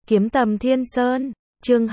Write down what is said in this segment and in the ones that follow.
Kiếm Tầm Thiên Sơn, chương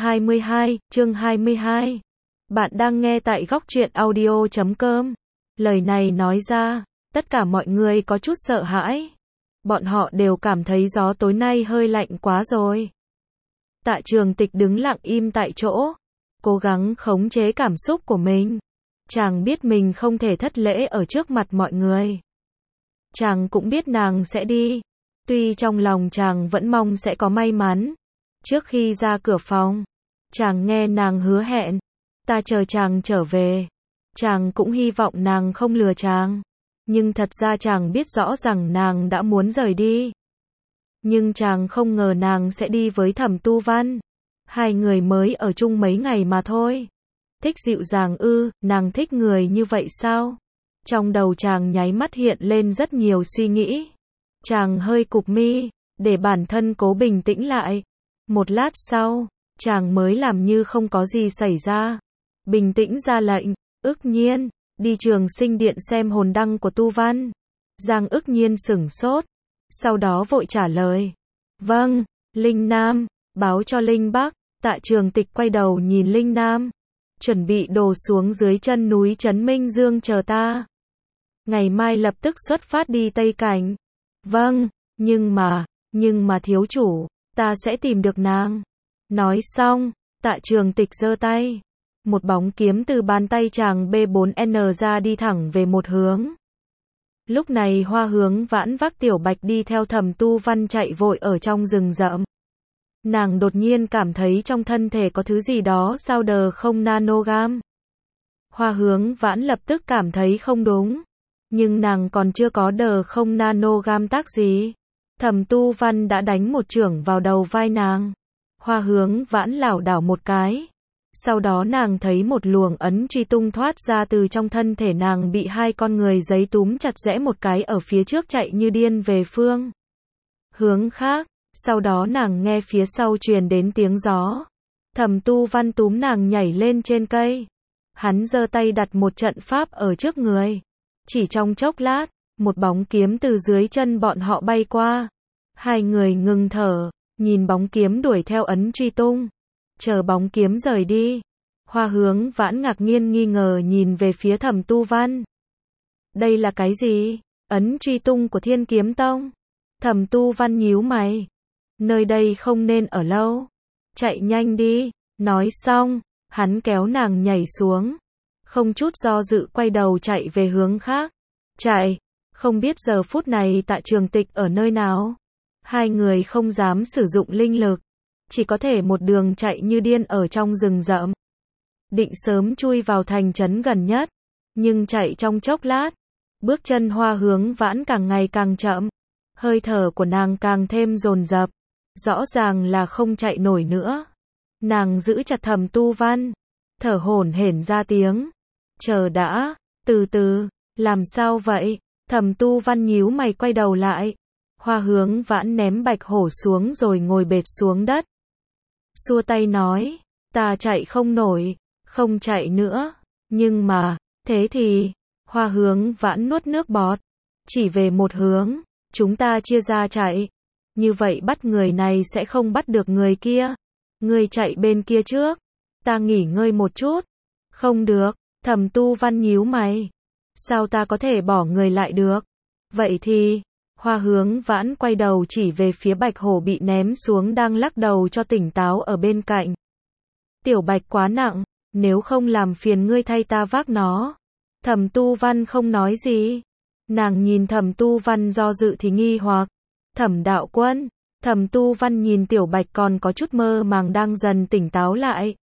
22. Bạn đang nghe tại góc truyện audio.com. Lời này nói ra, tất cả mọi người có chút sợ hãi. Bọn họ đều cảm thấy gió tối nay hơi lạnh quá rồi. Tạ Trường Tịch đứng lặng im tại chỗ, cố gắng khống chế cảm xúc của mình. Chàng biết mình không thể thất lễ ở trước mặt mọi người. Chàng cũng biết nàng sẽ đi. Tuy trong lòng chàng vẫn mong sẽ có may mắn. Trước khi ra cửa phòng, chàng nghe nàng hứa hẹn, ta chờ chàng trở về. Chàng cũng hy vọng nàng không lừa chàng. Nhưng thật ra chàng biết rõ rằng nàng đã muốn rời đi. Nhưng chàng không ngờ nàng sẽ đi với Thẩm Tu Văn. Hai người mới ở chung mấy ngày mà thôi. Thích dịu dàng ư, nàng thích người như vậy sao? Trong đầu chàng nháy mắt hiện lên rất nhiều suy nghĩ. Chàng hơi cụp mi, để bản thân cố bình tĩnh lại. Một lát sau, chàng mới làm như không có gì xảy ra. Bình tĩnh ra lệnh, Ức Nhiên, đi Trường Sinh Điện xem hồn đăng của Tu Văn. Giang Ức Nhiên sửng sốt, sau đó vội trả lời. Vâng, Linh Nam, báo cho Linh Bắc. Tạ Trường Tịch quay đầu nhìn Linh Nam. Chuẩn bị đồ xuống dưới chân núi Trấn Minh Dương chờ ta. Ngày mai lập tức xuất phát đi Tây Cảnh. Vâng, nhưng mà thiếu chủ, ta sẽ tìm được nàng. Nói xong, Tạ Trường Tịch giơ tay. Một bóng kiếm từ bàn tay chàng B4N ra đi thẳng về một hướng. Lúc này Hoa Hướng Vãn vác Tiểu Bạch đi theo Thẩm Tu Văn chạy vội ở trong rừng rậm. Nàng đột nhiên cảm thấy trong thân thể có thứ gì đó sao đờ không nanogam. Hoa Hướng Vãn lập tức cảm thấy không đúng. Nhưng nàng còn chưa có đờ không nanogam tác gì. Thẩm Tu Văn đã đánh một chưởng vào đầu vai nàng. Hoa Hướng Vãn lảo đảo một cái. Sau đó nàng thấy một luồng ấn truy tung thoát ra từ trong thân thể nàng, bị hai con người giấy túm chặt rẽ một cái ở phía trước, chạy như điên về phương hướng khác. Sau đó nàng nghe phía sau truyền đến tiếng gió. Thẩm Tu Văn túm nàng nhảy lên trên cây. Hắn giơ tay đặt một trận pháp ở trước người. Chỉ trong chốc lát, một bóng kiếm từ dưới chân bọn họ bay qua. Hai người ngừng thở, nhìn bóng kiếm đuổi theo ấn truy tung. Chờ bóng kiếm rời đi, Hoa Hướng Vãn ngạc nhiên nghi ngờ nhìn về phía Thẩm Tu Văn. Đây là cái gì? Ấn truy tung của Thiên Kiếm Tông. Thẩm Tu Văn nhíu mày. Nơi đây không nên ở lâu. Chạy nhanh đi. Nói xong, hắn kéo nàng nhảy xuống. Không chút do dự quay đầu chạy về hướng khác. Chạy, không biết giờ phút này Tạ Trường Tịch ở nơi nào. Hai người không dám sử dụng linh lực. Chỉ có thể một đường chạy như điên ở trong rừng rậm. Định sớm chui vào thành trấn gần nhất. Nhưng chạy trong chốc lát. Bước chân Hoa Hướng Vãn càng ngày càng chậm. Hơi thở của nàng càng thêm dồn dập. Rõ ràng là không chạy nổi nữa. Nàng giữ chặt Thẩm Tu Văn. Thở hổn hển ra tiếng. Chờ đã, từ từ, làm sao vậy? Thẩm Tu Văn nhíu mày quay đầu lại. Hoa Hướng Vãn ném bạch hổ xuống rồi ngồi bệt xuống đất. Xua tay nói, ta chạy không nổi, không chạy nữa. Nhưng mà, thế thì, Hoa Hướng Vãn nuốt nước bọt. Chỉ về một hướng, chúng ta chia ra chạy. Như vậy bắt người này sẽ không bắt được người kia. Người chạy bên kia trước, ta nghỉ ngơi một chút. Không được, Thẩm Tu Văn nhíu mày. Sao ta có thể bỏ người lại được? Vậy thì, Hoa Hướng Vãn quay đầu chỉ về phía bạch hổ bị ném xuống đang lắc đầu cho tỉnh táo ở bên cạnh. Tiểu Bạch quá nặng, nếu không làm phiền ngươi thay ta vác nó. Thẩm Tu Văn không nói gì. Nàng nhìn Thẩm Tu Văn do dự thì nghi hoặc. Thẩm đạo quân. Thẩm Tu Văn nhìn Tiểu Bạch còn có chút mơ màng đang dần tỉnh táo lại.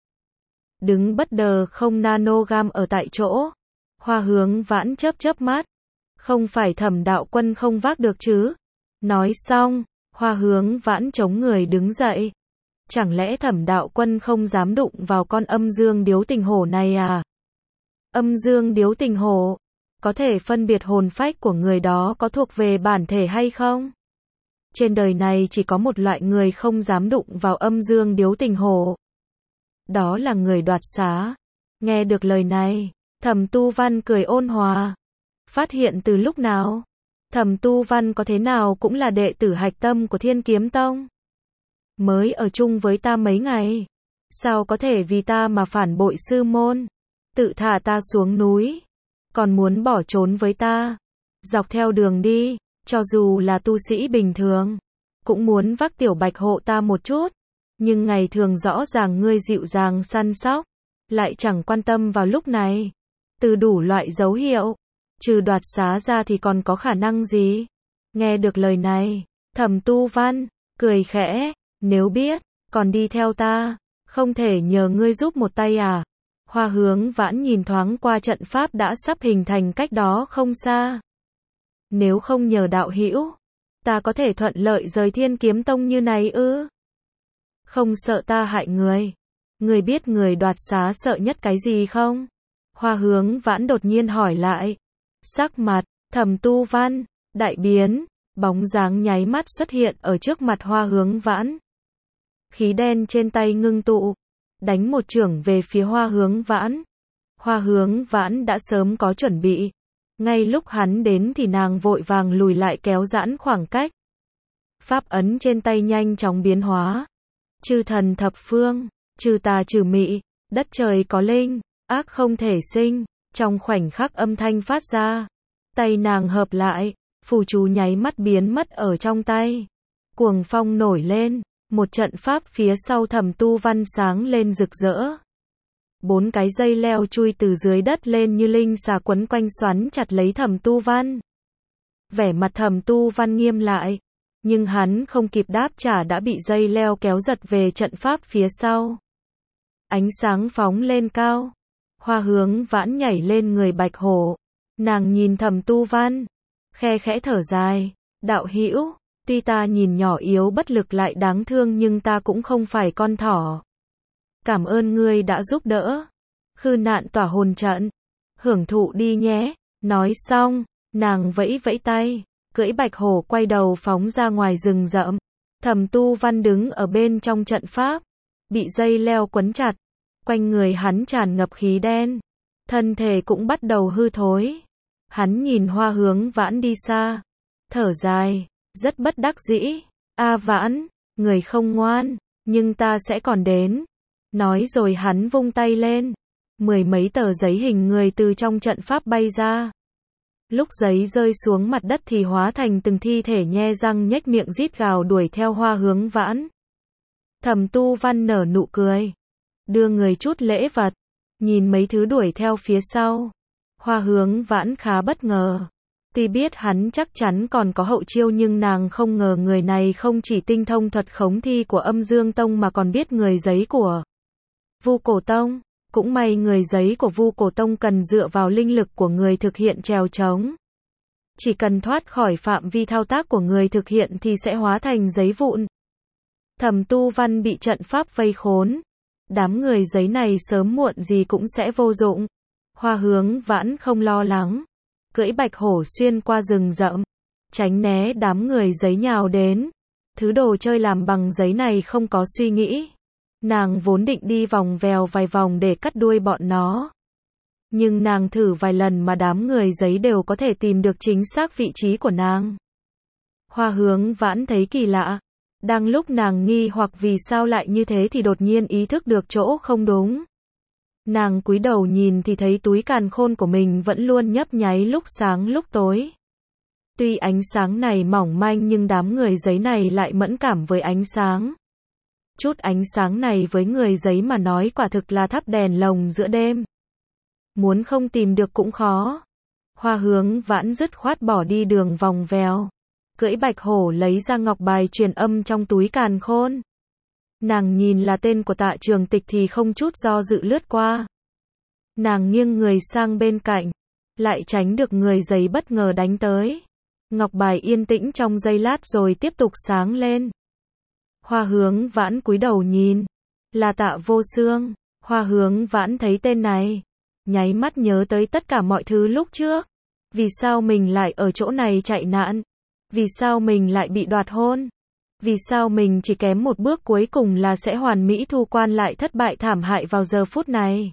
Đứng bất đờ không nanogam ở tại chỗ. Hoa Hướng Vãn chớp mắt. Không phải Thẩm đạo quân không vác được chứ? Nói xong, Hoa Hướng Vãn chống người đứng dậy. Chẳng lẽ Thẩm đạo quân không dám đụng vào con âm dương điếu tình hổ này à? Âm dương điếu tình hổ, có thể phân biệt hồn phách của người đó có thuộc về bản thể hay không? Trên đời này chỉ có một loại người không dám đụng vào âm dương điếu tình hổ. Đó là người Đoạt Xá. Nghe được lời này, Thẩm Tu Văn cười ôn hòa. Phát hiện từ lúc nào? Thẩm Tu Văn có thế nào cũng là đệ tử hạch tâm của Thiên Kiếm Tông. mới ở chung với ta mấy ngày. Sao có thể vì ta mà phản bội sư môn, tự thả ta xuống núi, còn muốn bỏ trốn với ta. Dọc theo đường đi, cho dù là tu sĩ bình thường, cũng muốn vác tiểu bạch hộ ta một chút. Nhưng ngày thường rõ ràng ngươi dịu dàng săn sóc, lại chẳng quan tâm vào lúc này. Từ đủ loại dấu hiệu, trừ đoạt xá ra thì còn có khả năng gì? Nghe được lời này, Thẩm Tu Văn cười khẽ, nếu biết, còn đi theo ta, không thể nhờ ngươi giúp một tay à? Hoa Hướng Vãn nhìn thoáng qua trận pháp đã sắp hình thành cách đó không xa. Nếu không nhờ đạo hữu, ta có thể thuận lợi rời Thiên Kiếm Tông như này ư? Không sợ ta hại người. Người biết người đoạt xá sợ nhất cái gì không? Hoa Hướng Vãn đột nhiên hỏi lại. Sắc mặt Thẩm Tu Văn đại biến, bóng dáng nháy mắt xuất hiện ở trước mặt Hoa Hướng Vãn. Khí đen trên tay ngưng tụ, đánh một chưởng về phía Hoa Hướng Vãn. Hoa Hướng Vãn đã sớm có chuẩn bị. Ngay lúc hắn đến thì nàng vội vàng lùi lại kéo giãn khoảng cách. Pháp ấn trên tay nhanh chóng biến hóa. Chư thần thập phương, trừ tà trừ mị, đất trời có linh, ác không thể sinh. Trong khoảnh khắc âm thanh phát ra, tay nàng hợp lại, phù chú nháy mắt biến mất ở trong tay. Cuồng phong nổi lên, một trận pháp phía sau Thẩm Tu Văn sáng lên rực rỡ. 4 cái dây leo chui từ dưới đất lên như linh xà quấn quanh xoắn chặt lấy Thẩm Tu Văn. Vẻ mặt Thẩm Tu Văn nghiêm lại, nhưng hắn không kịp đáp trả đã bị dây leo kéo giật về trận pháp phía sau. Ánh sáng phóng lên cao. Hoa Hướng Vãn nhảy lên người Bạch Hổ. Nàng nhìn Thẩm Tu Văn, khe khẽ thở dài, đạo hữu, tuy ta nhìn nhỏ yếu bất lực lại đáng thương nhưng ta cũng không phải con thỏ. Cảm ơn ngươi đã giúp đỡ. Khư nạn tỏa hồn trận, hưởng thụ đi nhé. Nói xong, nàng vẫy vẫy tay, cưỡi Bạch Hổ quay đầu phóng ra ngoài rừng rậm. Thẩm Tu Văn đứng ở bên trong trận pháp, bị dây leo quấn chặt. Quanh người hắn tràn ngập khí đen, thân thể cũng bắt đầu hư thối. Hắn nhìn Hoa Hướng Vãn đi xa, thở dài, rất bất đắc dĩ. A Vãn, người không ngoan, nhưng ta sẽ còn đến. Nói rồi hắn vung tay lên, 10 mấy tờ giấy hình người từ trong trận pháp bay ra. Lúc giấy rơi xuống mặt đất thì hóa thành từng thi thể nhe răng nhếch miệng rít gào đuổi theo Hoa Hướng Vãn. Thẩm Tu Văn nở nụ cười, đưa người chút lễ vật, nhìn mấy thứ đuổi theo phía sau. Hoa Hướng Vãn khá bất ngờ. Tuy biết hắn chắc chắn còn có hậu chiêu nhưng nàng không ngờ người này không chỉ tinh thông thuật khống thi của Âm Dương Tông mà còn biết người giấy của Vu Cổ Tông. Cũng may người giấy của Vu Cổ Tông cần dựa vào linh lực của người thực hiện trèo trống. Chỉ cần thoát khỏi phạm vi thao tác của người thực hiện thì sẽ hóa thành giấy vụn. Thẩm Tu Văn bị trận pháp vây khốn. Đám người giấy này sớm muộn gì cũng sẽ vô dụng. Hoa Hướng Vãn không lo lắng, cưỡi Bạch Hổ xuyên qua rừng rậm, tránh né đám người giấy nhào đến. Thứ đồ chơi làm bằng giấy này không có suy nghĩ. Nàng vốn định đi vòng vèo vài vòng để cắt đuôi bọn nó. Nhưng nàng thử vài lần mà đám người giấy đều có thể tìm được chính xác vị trí của nàng. Hoa Hướng Vãn thấy kỳ lạ. Đang lúc nàng nghi hoặc vì sao lại như thế thì đột nhiên ý thức được chỗ không đúng. Nàng cúi đầu nhìn thì thấy túi càn khôn của mình vẫn luôn nhấp nháy lúc sáng lúc tối. Tuy ánh sáng này mỏng manh nhưng đám người giấy này lại mẫn cảm với ánh sáng. Chút ánh sáng này với người giấy mà nói quả thực là thắp đèn lồng giữa đêm. Muốn không tìm được cũng khó. Hoa Hướng Vãn dứt khoát bỏ đi đường vòng vèo. Cưỡi Bạch Hổ lấy ra ngọc bài truyền âm trong túi càn khôn. Nàng nhìn là tên của Tạ Trường Tịch thì không chút do dự lướt qua. Nàng nghiêng người sang bên cạnh, lại tránh được người giấy bất ngờ đánh tới. Ngọc bài yên tĩnh trong giây lát rồi tiếp tục sáng lên. Hoa Hướng Vãn cúi đầu nhìn, là Tạ Vô Xương. Hoa Hướng Vãn thấy tên này, nháy mắt nhớ tới tất cả mọi thứ lúc trước. Vì sao mình lại ở chỗ này chạy nạn? Vì sao mình lại bị đoạt hôn? Vì sao mình chỉ kém một bước cuối cùng là sẽ hoàn mỹ thu quan lại thất bại thảm hại vào giờ phút này?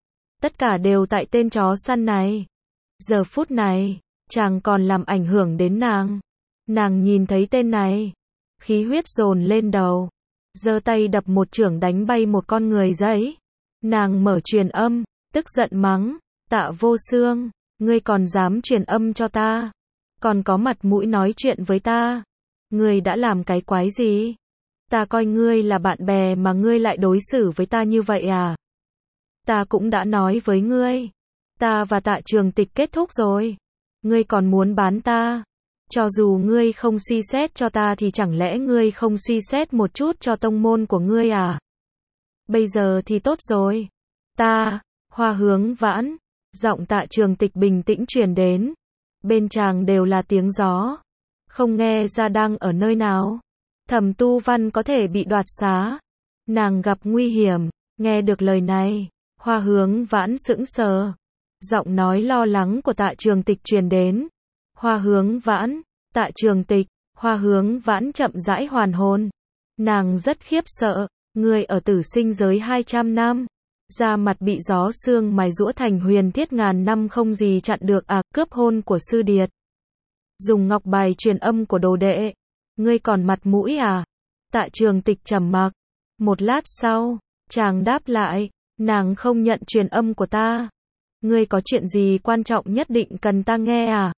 Tất cả đều tại tên chó săn này. Giờ phút này, chàng còn làm ảnh hưởng đến nàng. Nàng nhìn thấy tên này, khí huyết dồn lên đầu. giơ tay đập một chưởng đánh bay một con người giấy. Nàng mở truyền âm, tức giận mắng, Tạ Vô Xương, ngươi còn dám truyền âm cho ta, còn có mặt mũi nói chuyện với ta, ngươi đã làm cái quái gì? Ta coi ngươi là bạn bè mà ngươi lại đối xử với ta như vậy à? Ta cũng đã nói với ngươi, ta và Tạ Trường Tịch kết thúc rồi, ngươi còn muốn bán ta? Cho dù ngươi không suy xét cho ta thì chẳng lẽ ngươi không suy xét một chút cho tông môn của ngươi à? Bây giờ thì tốt rồi. Ta, Hoa Hướng Vãn, giọng Tạ Trường Tịch bình tĩnh truyền đến. Bên tràng đều là tiếng gió, không nghe ra đang ở nơi nào. Thẩm Tu Văn có thể bị đoạt xá, nàng gặp nguy hiểm. Nghe được lời này, Hoa Hướng Vãn sững sờ. Giọng nói lo lắng của Tạ Trường Tịch truyền đến. Hoa Hướng Vãn, Tạ Trường Tịch. Hoa Hướng Vãn chậm rãi hoàn hồn. Nàng rất khiếp sợ, người ở tử sinh giới 200 năm, da mặt bị gió sương mài giũa thành huyền thiết ngàn năm không gì chặn được à, cướp hôn của sư điệt. Dùng ngọc bài truyền âm của đồ đệ, ngươi còn mặt mũi à? Tạ Trường Tịch trầm mặc. Một lát sau, chàng đáp lại, nàng không nhận truyền âm của ta. Ngươi có chuyện gì quan trọng nhất định cần ta nghe à?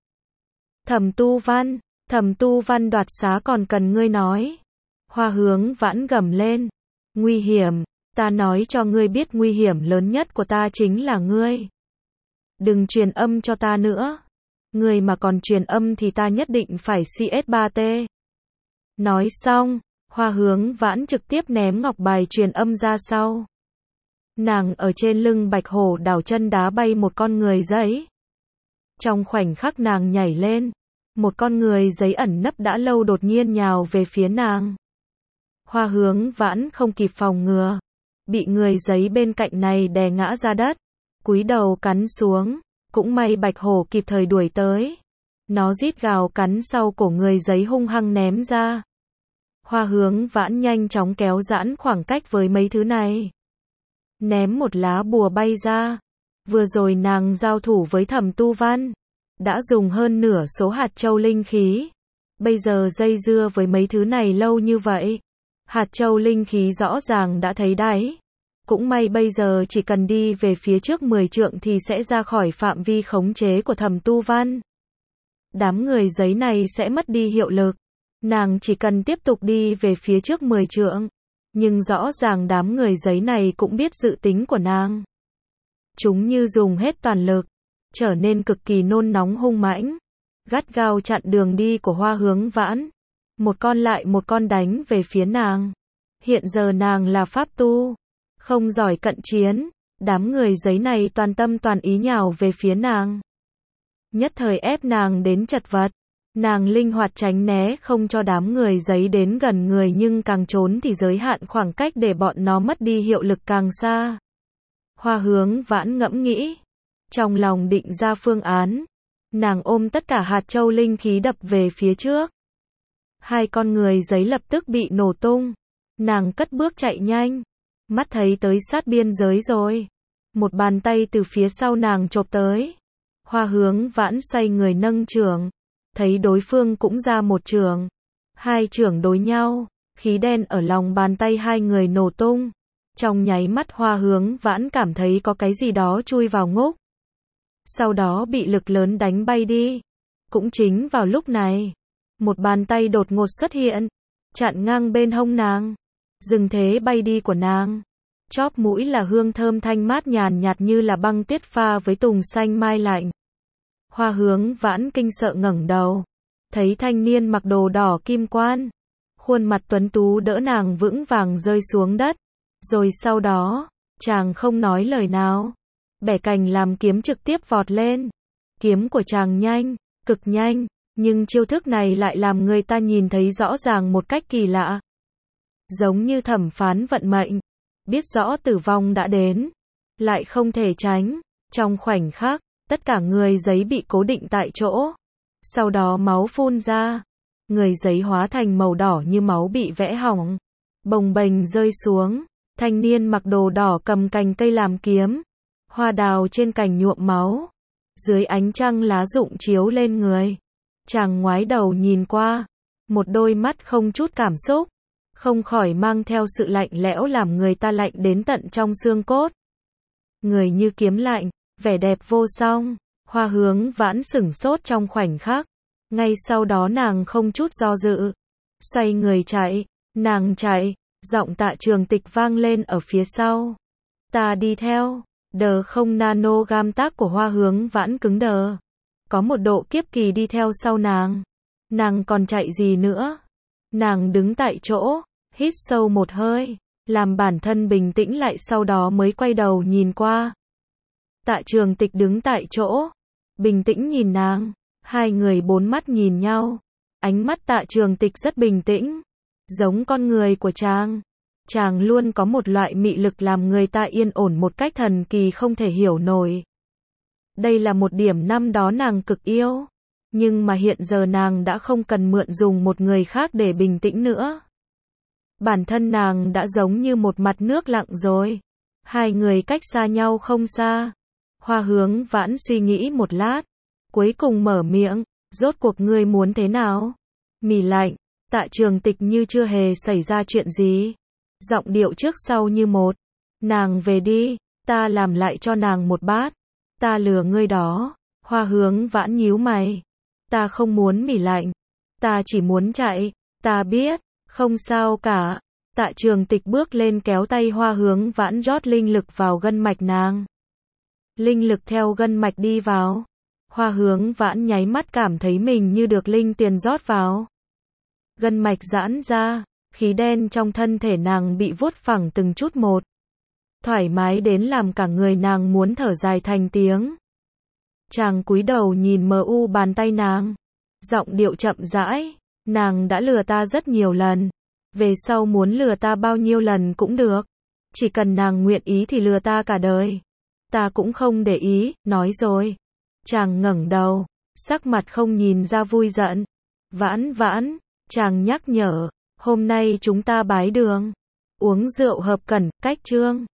Thẩm Tu Văn đoạt xá còn cần ngươi nói. Hoa Hướng Vãn gầm lên. Nguy hiểm, ta nói cho ngươi biết nguy hiểm lớn nhất của ta chính là ngươi. Đừng truyền âm cho ta nữa. Ngươi mà còn truyền âm thì ta nhất định phải CS3T. Nói xong, Hoa Hướng Vãn trực tiếp ném ngọc bài truyền âm ra sau. Nàng ở trên lưng bạch hổ đảo chân đá bay một con người giấy. Trong khoảnh khắc nàng nhảy lên, một con người giấy ẩn nấp đã lâu đột nhiên nhào về phía nàng. Hoa Hướng Vãn không kịp phòng ngừa, bị người giấy bên cạnh này đè ngã ra đất, cúi đầu cắn xuống, cũng may bạch hổ kịp thời đuổi tới. Nó rít gào cắn sau cổ người giấy hung hăng ném ra. Hoa Hướng Vãn nhanh chóng kéo giãn khoảng cách với mấy thứ này. Ném một lá bùa bay ra. Vừa rồi nàng giao thủ với Thẩm Tu Văn, đã dùng hơn nửa số hạt châu linh khí. Bây giờ dây dưa với mấy thứ này lâu như vậy, hạt châu linh khí rõ ràng đã thấy đáy. Cũng may bây giờ chỉ cần đi về phía trước 10 trượng thì sẽ ra khỏi phạm vi khống chế của Thẩm Tu Văn. Đám người giấy này sẽ mất đi hiệu lực. Nàng chỉ cần tiếp tục đi về phía trước 10 trượng. Nhưng rõ ràng đám người giấy này cũng biết dự tính của nàng. Chúng như dùng hết toàn lực, trở nên cực kỳ nôn nóng hung mãnh, gắt gao chặn đường đi của Hoa Hướng Vãn. Một con lại một con đánh về phía nàng. Hiện giờ nàng là pháp tu, không giỏi cận chiến, đám người giấy này toàn tâm toàn ý nhào về phía nàng. Nhất thời ép nàng đến chật vật. Nàng linh hoạt tránh né không cho đám người giấy đến gần người, nhưng càng trốn thì giới hạn khoảng cách để bọn nó mất đi hiệu lực càng xa. Hoa Hướng Vãn ngẫm nghĩ, trong lòng định ra phương án. Nàng ôm tất cả hạt châu linh khí đập về phía trước. Hai con người giấy lập tức bị nổ tung. Nàng cất bước chạy nhanh. Mắt thấy tới sát biên giới rồi. Một bàn tay từ phía sau nàng chộp tới. Hoa Hướng Vãn xoay người nâng chưởng. Thấy đối phương cũng ra một chưởng. Hai chưởng đối nhau. Khí đen ở lòng bàn tay hai người nổ tung. Trong nháy mắt Hoa Hướng Vãn cảm thấy có cái gì đó chui vào ngúc. Sau đó bị lực lớn đánh bay đi. Cũng chính vào lúc này, một bàn tay đột ngột xuất hiện, chặn ngang bên hông nàng, dừng thế bay đi của nàng. Chóp mũi là hương thơm thanh mát nhàn nhạt như là băng tuyết pha với tùng xanh mai lạnh. Hoa Hướng Vãn kinh sợ ngẩng đầu, thấy thanh niên mặc đồ đỏ kim quan, khuôn mặt tuấn tú đỡ nàng vững vàng rơi xuống đất. Rồi sau đó, chàng không nói lời nào, bẻ cành làm kiếm trực tiếp vọt lên. Kiếm của chàng nhanh, cực nhanh, nhưng chiêu thức này lại làm người ta nhìn thấy rõ ràng một cách kỳ lạ. Giống như thẩm phán vận mệnh, biết rõ tử vong đã đến, lại không thể tránh. Trong khoảnh khắc, tất cả người giấy bị cố định tại chỗ. Sau đó máu phun ra, người giấy hóa thành màu đỏ như máu bị vẽ hỏng, bồng bềnh rơi xuống. Thanh niên mặc đồ đỏ cầm cành cây làm kiếm, hoa đào trên cành nhuộm máu. Dưới ánh trăng lá rụng chiếu lên người. Chàng ngoái đầu nhìn qua, một đôi mắt không chút cảm xúc, không khỏi mang theo sự lạnh lẽo làm người ta lạnh đến tận trong xương cốt. Người như kiếm lạnh, vẻ đẹp vô song, Hoa Hướng Vãn sửng sốt trong khoảnh khắc. Ngay sau đó nàng không chút do dự, xoay người chạy, nàng chạy, giọng Tạ Trường Tịch vang lên ở phía sau. Ta đi theo, đờ không nano gam tác của Hoa Hướng Vãn cứng đờ. Có một độ kiếp kỳ đi theo sau nàng. Nàng còn chạy gì nữa? Nàng đứng tại chỗ, hít sâu một hơi, làm bản thân bình tĩnh lại sau đó mới quay đầu nhìn qua. Tạ Trường Tịch đứng tại chỗ, bình tĩnh nhìn nàng, hai người bốn mắt nhìn nhau. Ánh mắt Tạ Trường Tịch rất bình tĩnh, giống con người của chàng. Chàng luôn có một loại mị lực làm người ta yên ổn một cách thần kỳ không thể hiểu nổi. Đây là một điểm năm đó nàng cực yêu, nhưng mà hiện giờ nàng đã không cần mượn dùng một người khác để bình tĩnh nữa. Bản thân nàng đã giống như một mặt nước lặng rồi. Hai người cách xa nhau không xa. Hoa Hướng Vãn suy nghĩ một lát, cuối cùng mở miệng, rốt cuộc ngươi muốn thế nào? Mì lạnh, Tạ Trường Tịch như chưa hề xảy ra chuyện gì. Giọng điệu trước sau như một. Nàng về đi, ta làm lại cho nàng một bát. Ta lừa ngươi đó. Hoa Hướng Vãn nhíu mày. Ta không muốn mì lạnh. Ta chỉ muốn chạy. Ta biết, không sao cả. Tạ Trường Tịch bước lên kéo tay Hoa Hướng Vãn rót linh lực vào gân mạch nàng. Linh lực theo gân mạch đi vào. Hoa Hướng Vãn nháy mắt cảm thấy mình như được linh tiền rót vào. Gân mạch giãn ra, khí đen trong thân thể nàng bị vuốt phẳng từng chút một. Thoải mái đến làm cả người nàng muốn thở dài thành tiếng. Chàng cúi đầu nhìn mờ u bàn tay nàng. Giọng điệu chậm rãi, nàng đã lừa ta rất nhiều lần. Về sau muốn lừa ta bao nhiêu lần cũng được. Chỉ cần nàng nguyện ý thì lừa ta cả đời. Ta cũng không để ý, nói rồi. Chàng ngẩng đầu, sắc mặt không nhìn ra vui giận. Vãn Vãn, chàng nhắc nhở, hôm nay chúng ta bái đường. Uống rượu hợp cẩn, cách chương.